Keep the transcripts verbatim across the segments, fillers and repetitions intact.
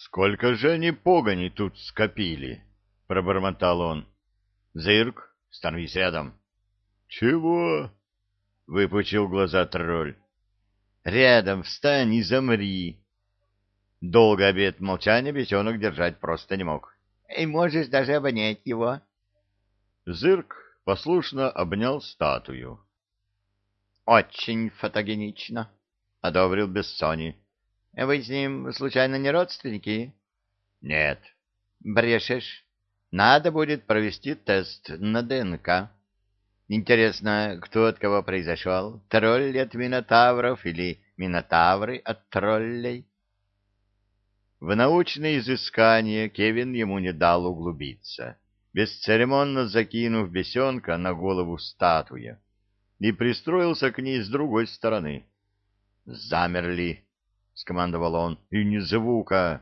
Сколько же они погони тут скопили? — пробормотал он. — Зырк, становись рядом. — Чего? — выпучил глаза тролль. — Рядом встань и замри. Долго обет молчания бесенок держать просто не мог. — И можешь даже обнять его. Зырк послушно обнял статую. — Очень фотогенично, — одобрил Бессони. — Вы с ним, случайно, не родственники? — Нет. — Брешешь. Надо будет провести тест на ДНК. Интересно, кто от кого произошел? Тролли от минотавров или минотавры от троллей? В научные изыскания Кевин ему не дал углубиться, бесцеремонно закинув бесенка на голову статуя, и пристроился к ней с другой стороны. «Замерли!» — скомандовал он. «И ни звука!»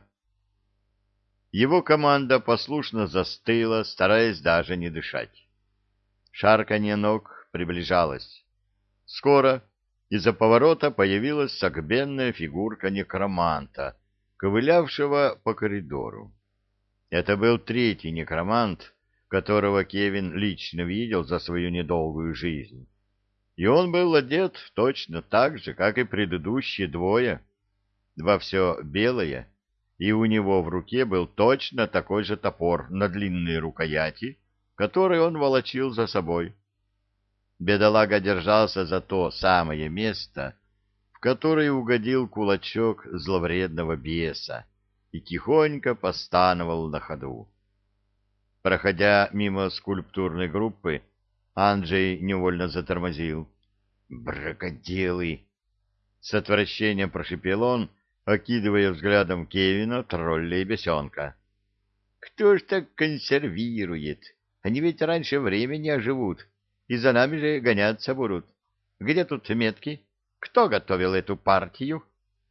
Его команда послушно застыла, стараясь даже не дышать. Шарканье ног приближалось. Скоро из-за поворота появилась согбенная фигурка некроманта, ковылявшего по коридору. Это был третий некромант, которого Кевин лично видел за свою недолгую жизнь. И он был одет точно так же, как и предыдущие двое, во все белое, и у него в руке был точно такой же топор на длинной рукояти, который он волочил за собой. Бедолага держался за то самое место, в которое угодил кулачок зловредного беса, и тихонько постановал на ходу. Проходя мимо скульптурной группы, Анджей невольно затормозил. «Бракоделы!» — с отвращением прошипел он, окидывая взглядом Кевина, тролля и бесенка. «Кто ж так консервирует? Они ведь раньше времени оживут, и за нами же гоняться будут. Где тут метки? Кто готовил эту партию?»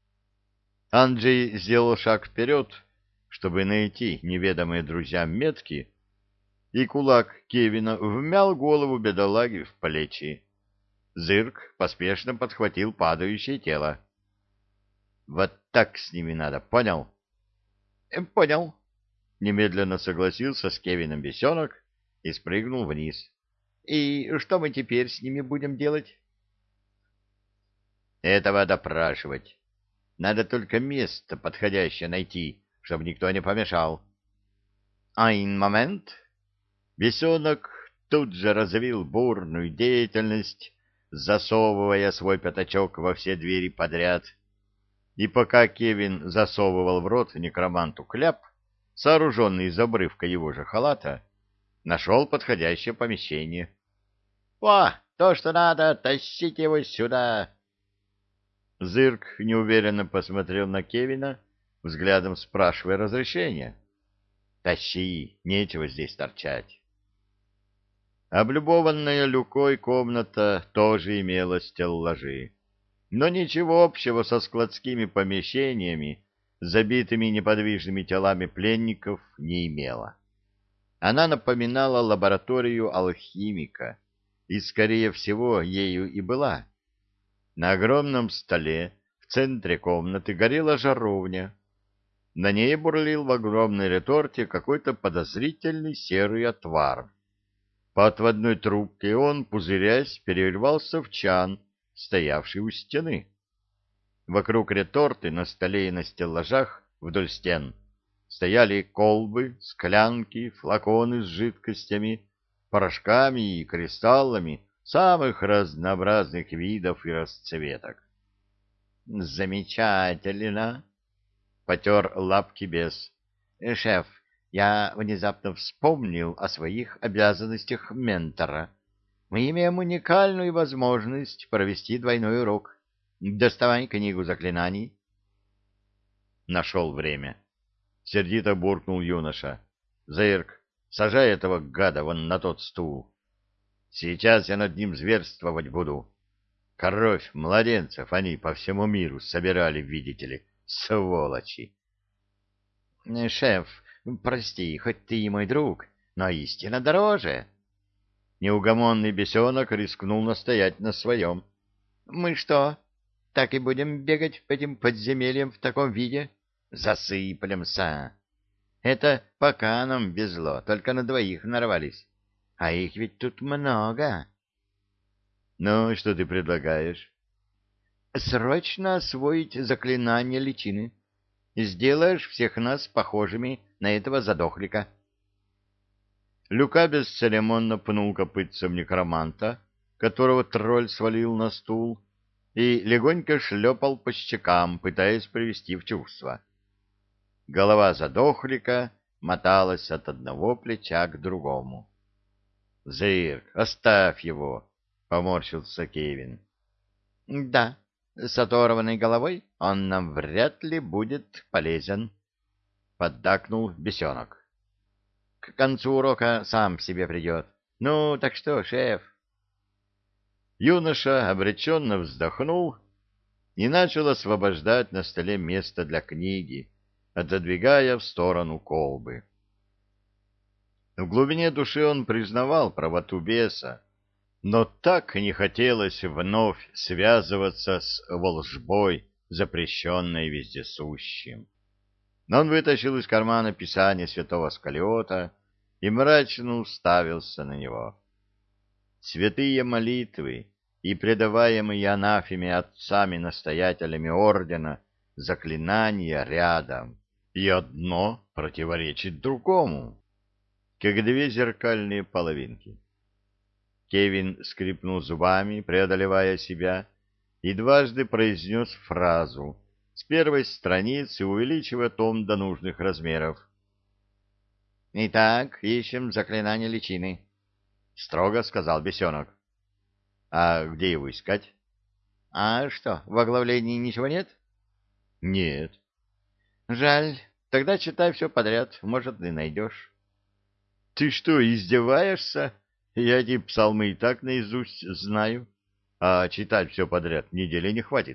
Анджей сделал шаг вперед, чтобы найти неведомые друзьям метки, и кулак Кевина вмял голову бедолаги в плечи. Зырк поспешно подхватил падающее тело. «Вот так с ними надо, понял?» «Э, «Понял», — немедленно согласился с Кевином бесенок и спрыгнул вниз. «И что мы теперь с ними будем делать?» «Этого допрашивать. Надо только место подходящее найти, чтобы никто не помешал». «Айн момент». Бесенок тут же развил бурную деятельность, засовывая свой пятачок во все двери подряд. И пока Кевин засовывал в рот некроманту кляп, сооруженный из обрывка его же халата, нашел подходящее помещение. — О, то, что надо, тащите его сюда! Зырк неуверенно посмотрел на Кевина, взглядом спрашивая разрешения. — Тащи, нечего здесь торчать. Облюбованная Люкой комната тоже имела стеллажи, но ничего общего со складскими помещениями, забитыми неподвижными телами пленников, не имела. Она напоминала лабораторию алхимика, и, скорее всего, ею и была. На огромном столе в центре комнаты горела жаровня. На ней бурлил в огромной реторте какой-то подозрительный серый отвар. По отводной трубке он, пузырясь, переливался в чан, стоявший у стены. Вокруг реторты на столе и на стеллажах вдоль стен стояли колбы, склянки, флаконы с жидкостями, порошками и кристаллами самых разнообразных видов и расцветок. «Замечательно!» — потер лапки бес. «Шеф, я внезапно вспомнил о своих обязанностях ментора. Мы имеем уникальную возможность провести двойной урок. Доставай книгу заклинаний». Нашел время. Сердито буркнул юноша. «Зырк, сажай этого гада вон на тот стул. Сейчас я над ним зверствовать буду. Кровь младенцев они по всему миру собирали, видите ли, сволочи». «Шеф, прости, хоть ты и мой друг, но истина дороже». Неугомонный бесенок рискнул настоять на своем. «Мы что, так и будем бегать по этим подземельям в таком виде? засыплемся. Это пока нам везло, только на двоих нарвались. А их ведь тут много. Ну, что ты предлагаешь? Срочно освоить заклинание личины. Сделаешь всех нас похожими на этого задохлика. Люка бесцеремонно пнул копытцем некроманта, которого тролль свалил на стул, и легонько шлепал по щекам, пытаясь привести в чувство. Голова задохлика моталась от одного плеча к другому. — Зырк, оставь его! — поморщился Кевин. — Да, с оторванной головой он нам вряд ли будет полезен, — поддакнул бесенок. — К концу урока сам в себе придет. Ну, так что, шеф? Юноша обреченно вздохнул и начал освобождать на столе место для книги, отодвигая в сторону колбы. В глубине души он признавал правоту беса, но так не хотелось вновь связываться с волжбой, запрещенной вездесущим. Но он вытащил из кармана писание святого Сколиота и мрачно уставился на него. Святые молитвы и предаваемые анафеме отцами-настоятелями ордена заклинания рядом, и одно противоречит другому, как две зеркальные половинки. Кевин скрипнул зубами, преодолевая себя, и дважды произнес фразу с первой страницы, увеличивая том до нужных размеров. — Итак, ищем заклинание личины, — строго сказал бесенок. — А где его искать? — А что, в оглавлении ничего нет? — Нет. — Жаль. Тогда читай все подряд, может, и найдешь. — Ты что, издеваешься? Я эти псалмы и так наизусть знаю, а читать все подряд недели не хватит.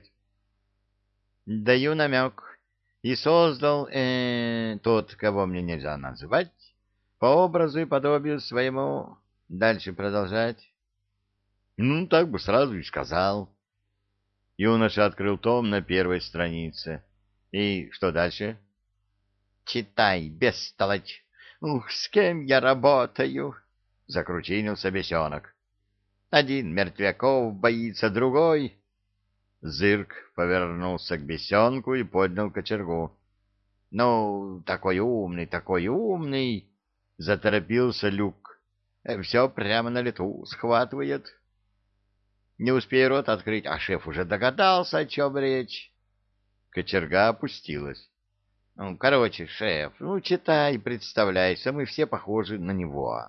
— Даю намек. И создал э, тот, кого мне нельзя называть, по образу и подобию своему. Дальше продолжать. — Ну, так бы сразу и сказал. Юноша открыл том на первой странице. — И что дальше? — Читай, бестолочь. Ух, с кем я работаю? — закручинился бесенок. — Один мертвяков боится, другой... Зырк повернулся к бесенку и поднял кочергу. — Ну, такой умный, такой умный! — заторопился Люк. — Все прямо на лету схватывает. Не успею рот открыть, а шеф уже догадался, о чем речь. Кочерга опустилась. — Ну, короче, шеф, ну, читай, представляйся, мы все похожи на него.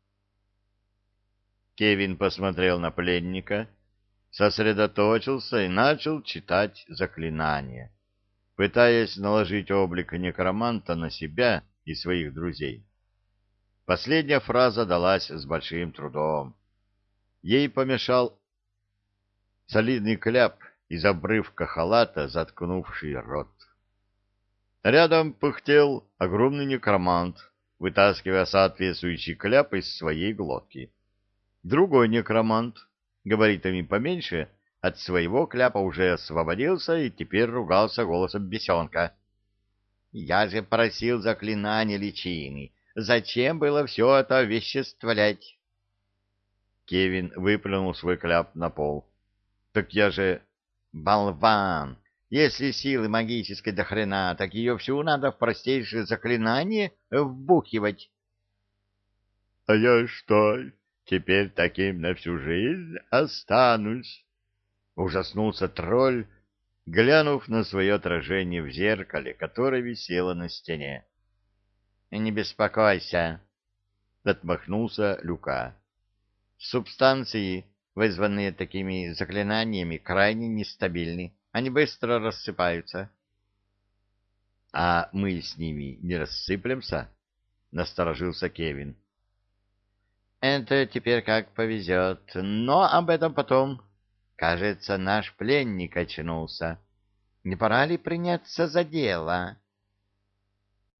Кевин посмотрел на пленника, сосредоточился и начал читать заклинание, пытаясь наложить облик некроманта на себя и своих друзей. Последняя фраза далась с большим трудом. Ей помешал солидный кляп из обрывка халата, заткнувший рот. Рядом пыхтел огромный некромант, вытаскивая соответствующий кляп из своей глотки. Другой некромант, габаритами поменьше, от своего кляпа уже освободился и теперь ругался голосом бесенка. — Я же просил заклинание личины. Зачем было все это овеществлять? Кевин выплюнул свой кляп на пол. — Так я же... — Болван! Если силы магической до хрена, так ее всю надо в простейшее заклинание вбухивать. — А я что, теперь таким на всю жизнь останусь? — ужаснулся тролль, глянув на свое отражение в зеркале, которое висело на стене. — Не беспокойся, — отмахнулся Люка. — Субстанции, вызванные такими заклинаниями, крайне нестабильны. Они быстро рассыпаются. — А мы с ними не рассыплемся? — насторожился Кевин. — Это теперь как повезет, но об этом потом. Кажется, наш пленник очнулся. Не пора ли приняться за дело?